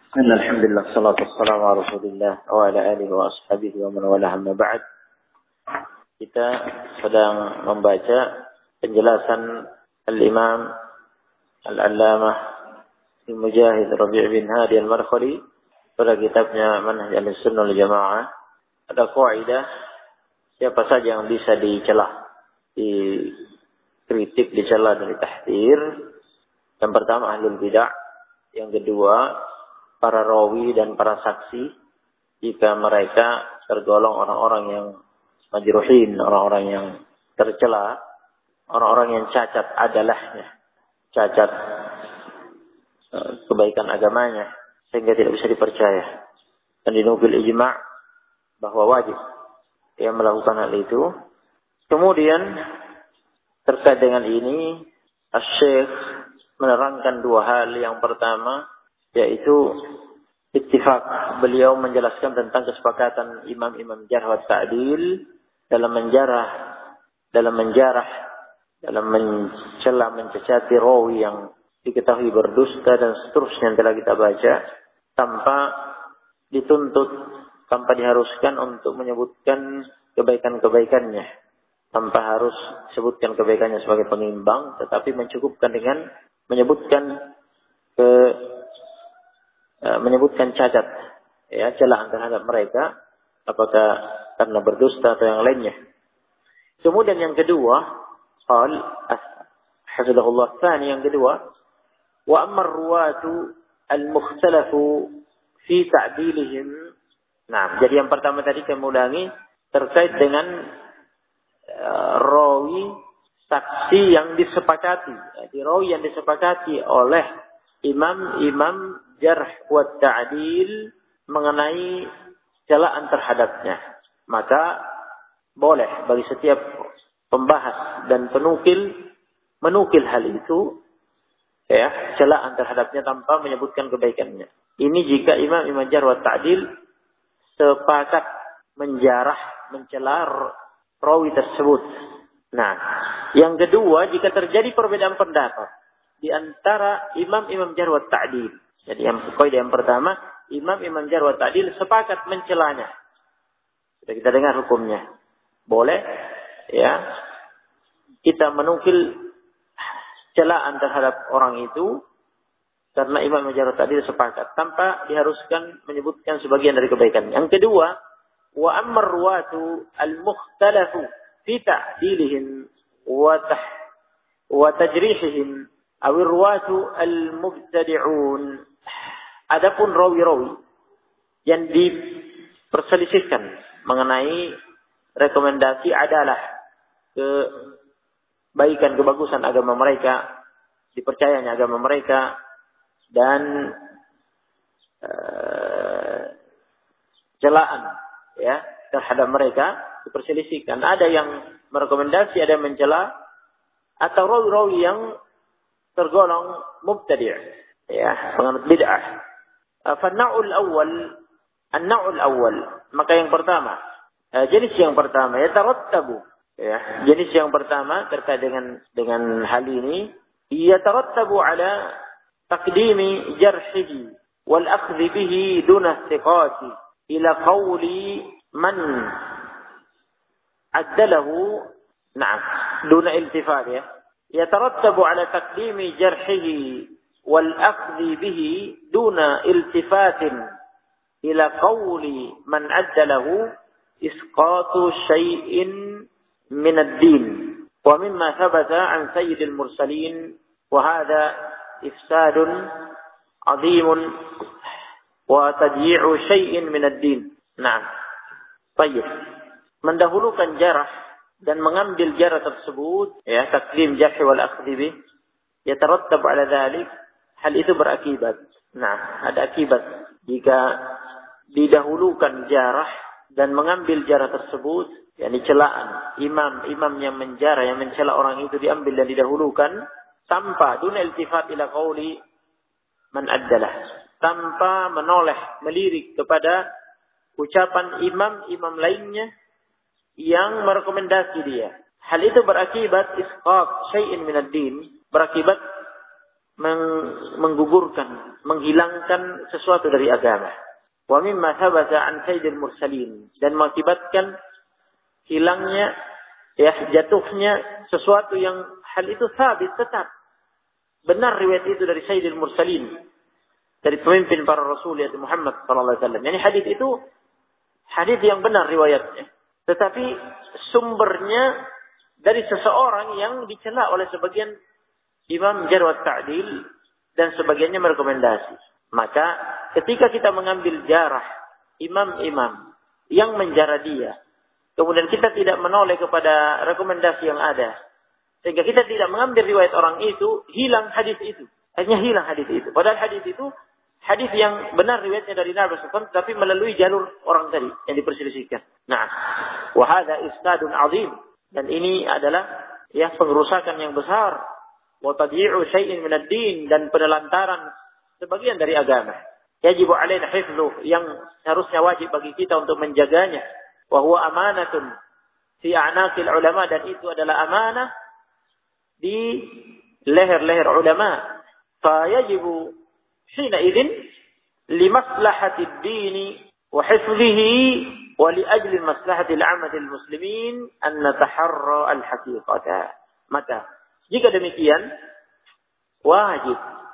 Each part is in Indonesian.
Alhamdulillah, salatu wassalamu ala Rasulillah wa ala alihi wa ashabihi wa man walah, amma ba'd. Kita sedang membaca penjelasan Al-Imam Al-Allamah Al-Mujahid Rabi' bin Hadi Al-Madkhali pada kitabnya Manhaj Ahlussunnah wal Jamaah. Ada kaidah, siapa saja yang bisa dicela, dikritik, dicela dan ditahdir. Yang pertama ahlul bidah, yang kedua para rawi dan para saksi jika mereka tergolong orang-orang yang majruhin, orang-orang yang tercela, orang-orang yang cacat adalahnya, cacat kebaikan agamanya sehingga tidak bisa dipercaya. Dan dinukil ijma' bahwa wajib yang melakukan hal itu. Kemudian terkait dengan ini Asy-Syaikh menerangkan dua hal. Yang pertama yaitu ittifaq, beliau menjelaskan tentang kesepakatan imam-imam jarh wa ta'dil dalam mencela, mencacati rawi yang diketahui berdusta dan seterusnya yang telah kita baca, tanpa dituntut, tanpa diharuskan untuk menyebutkan kebaikan-kebaikannya, tanpa harus sebutkan kebaikannya sebagai pengimbang, tetapi mencukupkan dengan menyebutkan cacat, ya, celaan terhadap mereka, apakah karena berdusta atau yang lainnya. Kemudian yang kedua, qal hafizahullah tsani, yang kedua, wa amma ar-ruwatu al-mukhtalafu fi ta'dilihim. Nah, jadi yang pertama tadi saya ulangi terkait dengan rawi saksi yang disepakati, jadi rawi yang disepakati oleh imam-imam jarh wa ta'dil mengenai celaan terhadapnya, maka boleh bagi setiap pembahas dan menukil hal itu, ya, celaan terhadapnya tanpa menyebutkan kebaikannya. Ini jika imam-imam jarh wa ta'dil sepakat menjarah, mencela rawi tersebut. Nah, yang kedua, jika terjadi perbedaan pendapat di antara imam-imam jarh wa ta'dil. Jadi kaidah yang pertama, imam-imam jarh wa ta'dil sepakat mencelanya. Sudah kita dengar hukumnya. Boleh, ya, kita menukil celaan terhadap orang itu karena imam jarh wa ta'dil sepakat tanpa diharuskan menyebutkan sebagian dari kebaikan. Yang kedua, wa ammar ruwatu al-mukhtalafu fi ta'dilihim wa tajrihihim awir ruwatu al-mubtadi'un. Adapun rawi-rawi yang diperselisihkan mengenai rekomendasi adalah kebaikan, kebagusan agama mereka, dipercayanya agama mereka, dan celaan, ya, terhadap mereka diperselisihkan. Ada yang merekomendasi, ada yang mencela, atau rawi-rawi yang tergolong mubtadi', ya, penganut bid'ah. An-naw'ul awwal, maka yang pertama, jenis yang pertama, yatarattabu, ya, jenis yang pertama terkait dengan hal ini, yatarattabu ala taqdimi jarhihi wal akhdhi bihi duna thiqati ila qawli man addalahu, na'am, duna iltifat, ya. يترتب على تقديم جرحه والأخذ به دون التفات إلى قول من أدى له إسقاط شيء من الدين ومما ثبت عن سيد المرسلين وهذا إفساد عظيم وتضييع شيء من الدين. نعم. طيب. Mendahulukan jarah dan mengambil jarah tersebut, ya, takdim jarh wal akhdhi bih, yatarattab ala dzalik, hal itu berakibat. Nah, ada akibat jika didahulukan jarah dan mengambil jarah tersebut, yakni celaan imam yang menjarah, yang mencela orang itu diambil dan didahulukan tanpa duna iltifat ila qauli man addalah, tanpa menoleh melirik kepada ucapan imam-imam lainnya yang merekomendasi dia. Hal itu berakibat isqat syai'in minad din, berakibat menggugurkan, menghilangkan sesuatu dari agama. Wa mimma thabata an sayyidil mursalin, dan mengakibatkan hilangnya, jatuhnya sesuatu yang hal itu sabit, tetap benar riwayat itu dari sayyidil mursalin, dari pemimpin para rasul yaitu Muhammad sallallahu alaihi wasallam. Yani hadis itu hadis yang benar riwayatnya, tetapi sumbernya dari seseorang yang dicela oleh sebagian imam jarh wa ta'dil dan sebagiannya merekomendasi. Maka ketika kita mengambil jarah imam-imam yang menjarah dia, kemudian kita tidak menoleh kepada rekomendasi yang ada, sehingga kita tidak mengambil riwayat orang itu, hilang hadis itu. Hanya hilang hadis itu. Padahal hadis itu hadis yang benar riwayatnya dari Nabi SAW, tapi melalui jalur orang tadi yang diperselisihkan. Nah, wa hadza isnadun azim, dan ini adalah pengerusakan yang besar, wa tadyi'u syai'in min ad-din, dan penelantaran sebagian dari agama. Yajibu alaina hifdzuh, yang harusnya wajib bagi kita untuk menjaganya. Wa huwa amanatun fi a'naqil ulama, dan itu adalah amanah di leher-leher ulama. Fa yajibu hina idzin li maslahati ad-din wa hifdhihi wa li ajli maslahati al-'amati al-muslimin an nataharra al-haqiqata. Maka jika demikian wajib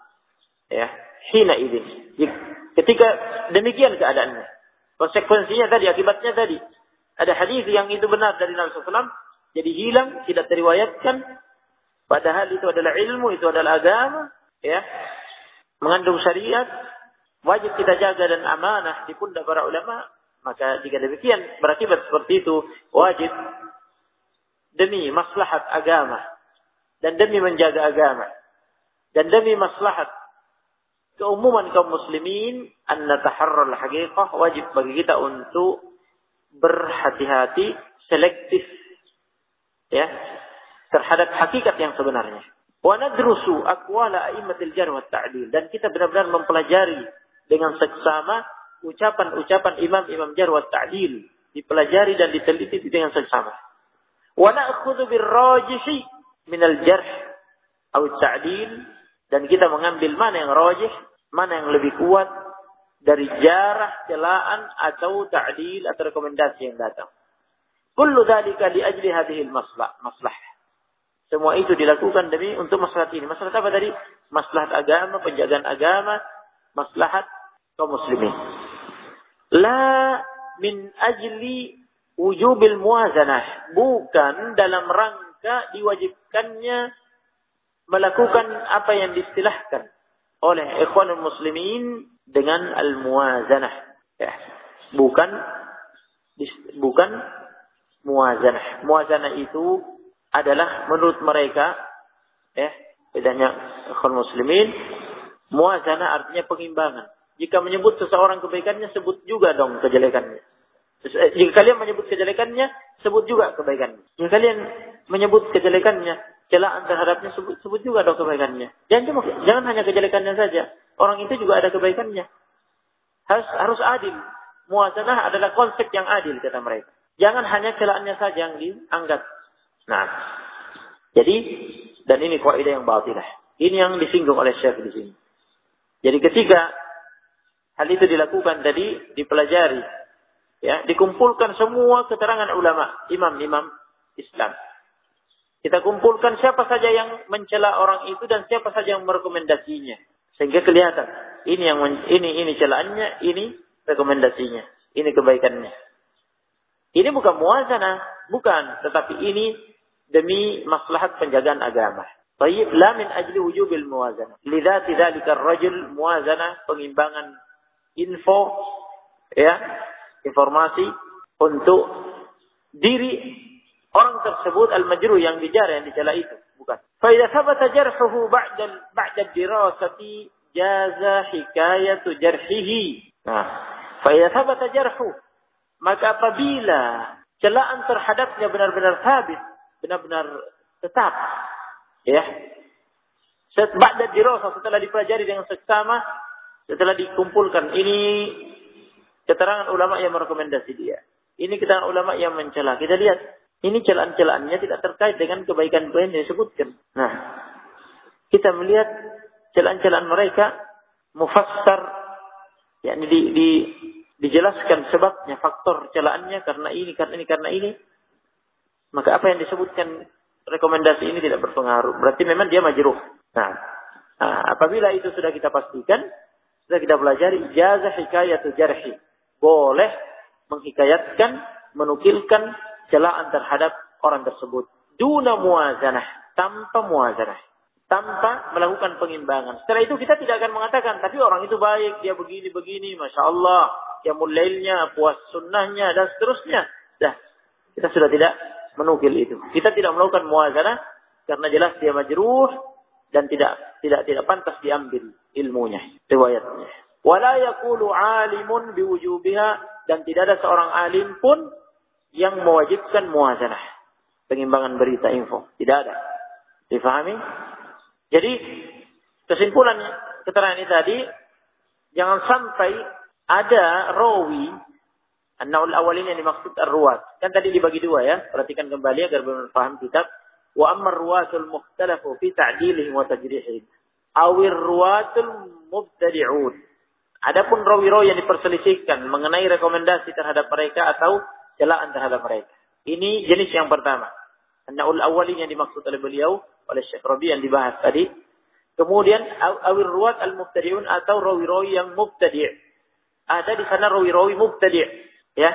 hina idzin, ketika demikian keadaannya, konsekuensinya tadi, akibatnya tadi ada hadis yang itu benar dari Nabi SAW jadi hilang, tidak teriwayatkan, padahal itu adalah ilmu, itu adalah agama, mengandung syariat, wajib kita jaga dan amanah di pundak para ulama. Maka jika demikian berakibat seperti itu, wajib demi maslahat agama dan demi menjaga agama dan demi maslahat keumuman kaum muslimin, an nataharral haqiqah, wajib bagi kita untuk berhati-hati, selektif terhadap hakikat yang sebenarnya. Wa nadrusu aqwala a'immatil jarh wa ta'dil, dan kita benar-benar mempelajari dengan seksama ucapan-ucapan imam-imam jarh wa ta'dil, dipelajari dan diteliti dengan seksama. Wa na'khudhu birrajihi minal jarh aw ta'dil, dan kita mengambil mana yang rajih, mana yang lebih kuat dari jarah, celaan atau ta'dil atau rekomendasi yang datang. Kullu dzalika li ajli hadhil maslahah. Semua itu dilakukan demi untuk maslahat ini. Maslahat apa tadi? Maslahat agama, penjagaan agama, maslahat kaum muslimin. La min ajli wujubil muwazanah, bukan dalam rangka diwajibkannya melakukan apa yang diistilahkan oleh ikhwanul muslimin dengan al-muwazanah. Bukan muwazanah. Muwazanah itu adalah menurut mereka, bedanya ikhwanul muslimin, muwazanah artinya pengimbangan. Jika menyebut seseorang kebaikannya, sebut juga dong kejelekannya. Jika kalian menyebut kejelekannya, sebut juga kebaikannya. Jika kalian menyebut kejelekannya, celaan terhadapnya, sebut juga dong kebaikannya. Jangan hanya kejelekannya saja. Orang itu juga ada kebaikannya. Harus adil. Muwazanah adalah konsep yang adil, kata mereka. Jangan hanya celaannya saja yang dianggap. Nah, jadi, dan ini kaidah yang batilah. Ini yang disinggung oleh Syekh di sini. Jadi ketika hal itu dilakukan tadi, dipelajari, dikumpulkan semua keterangan ulama, imam-imam Islam. Kita kumpulkan siapa saja yang mencela orang itu dan siapa saja yang merekomendasinya, sehingga kelihatan ini celaannya, ini rekomendasinya, ini kebaikannya. Ini bukan muwazanah, bukan, tetapi ini demi maslahat penjagaan agama. Baik, la min ajli wujubil muwazanah. Lidzati dzalika ar-rajul muwazanah, pengimbangan info, informasi untuk diri orang tersebut al-majruh yang dijarah, yang dicela itu, bukan. Fa idza thabata jarhuhu ba'da dirasati jaza hikayatu jarhihi. Nah, fa idza thabata jarhu, maka apabila celaan terhadapnya benar-benar sabit, benar-benar tetap, ba'da dirasah, setelah dipelajari dengan seksama, setelah dikumpulkan, ini keterangan ulama yang merekomendasi dia, ini keterangan ulama yang mencela. Kita lihat, ini celaan-celaannya tidak terkait dengan kebaikan-kebaikan yang disebutkan. Nah, kita melihat celaan-celaan mereka mufassar, yakni dijelaskan sebabnya, faktor celaannya karena ini. Maka apa yang disebutkan rekomendasi ini tidak berpengaruh. Berarti memang dia majruh. Nah, apabila itu sudah kita pastikan, sudah kita pelajari ijazah hikayatu jarhi. Boleh menghikayatkan, menukilkan celaan terhadap orang tersebut. Duna muazanah, tanpa muazanah. Tanpa melakukan pengimbangan. Setelah itu kita tidak akan mengatakan, tapi orang itu baik, dia begini, Masya Allah. Dia mulailnya, puas sunnahnya, dan seterusnya. Dah, kita sudah tidak menukil itu. Kita tidak melakukan muazanah karena jelas dia majruh dan tidak pantas diambil ilmunya, riwayatnya. Wala yaqulu 'alimun biwujubiha, dan tidak ada seorang alim pun yang mewajibkan muazanah, pengimbangan berita info. Tidak ada. Difahami? Jadi kesimpulannya keterangan ini tadi, jangan sampai ada rawi. An-naw'ul awal ini yang dimaksud ar-ruwat. Kan tadi dibagi dua ya. Perhatikan kembali agar benar paham kitab. Wa amma ar-ruwatul mukhtalafu fi ta'dilihim wa tajrihihim. Awir ruwatul mubtadi'un. Adapun rawi-rawi yang diperselisihkan mengenai rekomendasi terhadap mereka atau celaan terhadap mereka. Ini jenis yang pertama. An-naw'ul awal ini yang dimaksud oleh beliau, oleh Syekh Rabi yang dibahas tadi. Kemudian awir ruwat al-mubtadi'un atau rawi-rawi yang mubtadi'. Ada di sana rawi-rawi mubtadi'. Ya,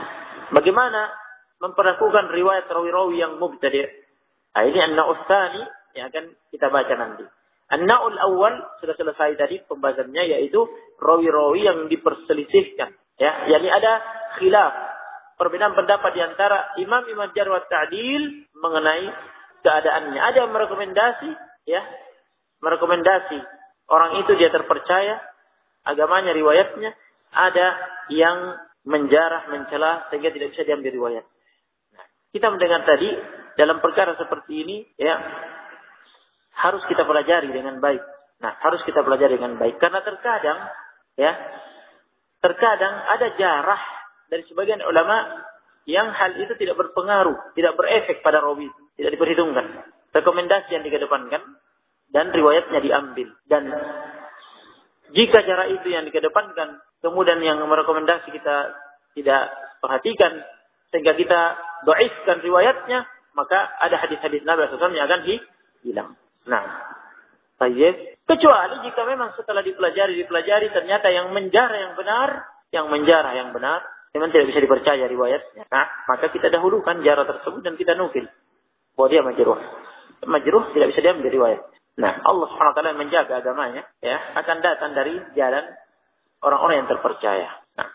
bagaimana memperlakukan riwayat rawi-rawi yang mubtadi'? Ini an-na'ul tsani yang akan kita baca nanti. An-na'ul awal sudah selesai tadi pembahasannya, yaitu rawi-rawi yang diperselisihkan. Ya, yakni ada khilaf, perbedaan pendapat di antara imam-imam jarh wa ta'dil mengenai keadaannya. Ada yang merekomendasi, ya, merekomendasi orang itu dia terpercaya, agamanya, riwayatnya. Ada yang menjarah, mencela sehingga tidak bisa diambil riwayat. Nah, kita mendengar tadi dalam perkara seperti ini, ya, harus kita pelajari dengan baik. Nah, harus kita pelajari dengan baik karena terkadang ada jarah dari sebagian ulama yang hal itu tidak berpengaruh, tidak berefek pada rawi, tidak diperhitungkan. Rekomendasi yang dikedepankan dan riwayatnya diambil. Dan jika jarah itu yang dikedepankan, kemudian yang merekomendasi kita tidak perhatikan, sehingga kita dhaifkan riwayatnya, maka ada hadis-hadis Nabi SAW yang akan hilang. Nah, baik. Kecuali jika memang setelah dipelajari ternyata yang menjarah yang benar, memang tidak bisa dipercaya riwayatnya. Nah, maka kita dahulukan jarah tersebut dan kita nukil bahwa dia majruh. Majruh tidak bisa diambil riwayat. Nah, Allah SWT menjaga agamanya, ya, akan datang dari jalan orang-orang yang terpercaya. Nah,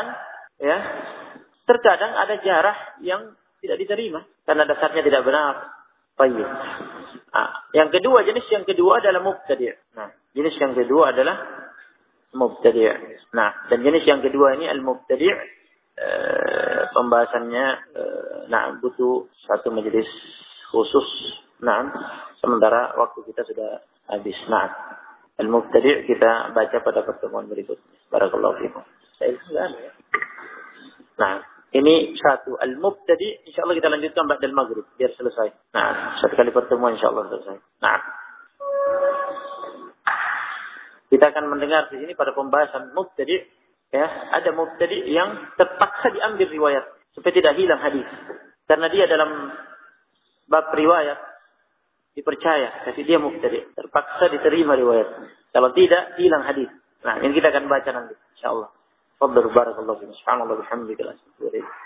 terkadang ada jarah yang tidak diterima karena dasarnya tidak benar. Baik. Nah, jenis yang kedua adalah mubtadi'. Nah, jenis yang kedua adalah mubtadi'. Nah, dan jenis yang kedua ini al-mubtadi', pembahasannya butuh satu majelis khusus. Nah, sementara waktu kita sudah habis. Nah, al-mubtadi' kita baca pada pertemuan berikutnya. Barakallahu fiikum. Nah, ini satu al-mubtadi', insyaallah kita lanjutkan ba'dal maghrib biar selesai. Nah, satu kali pertemuan insyaallah selesai. Nah, kita akan mendengar di sini pada pembahasan mubtadi', ya, ada mubtadi' yang terpaksa diambil riwayat supaya tidak hilang hadis. Karena dia dalam bab riwayat dipercaya, tapi dia mubtadi', terpaksa diterima riwayat. Kalau tidak, hilang hadis. Nah, ini kita akan baca nanti insyaallah. Fadhil barakallahu fiikum. Subhanallah bihamdika la ilaha illa anta.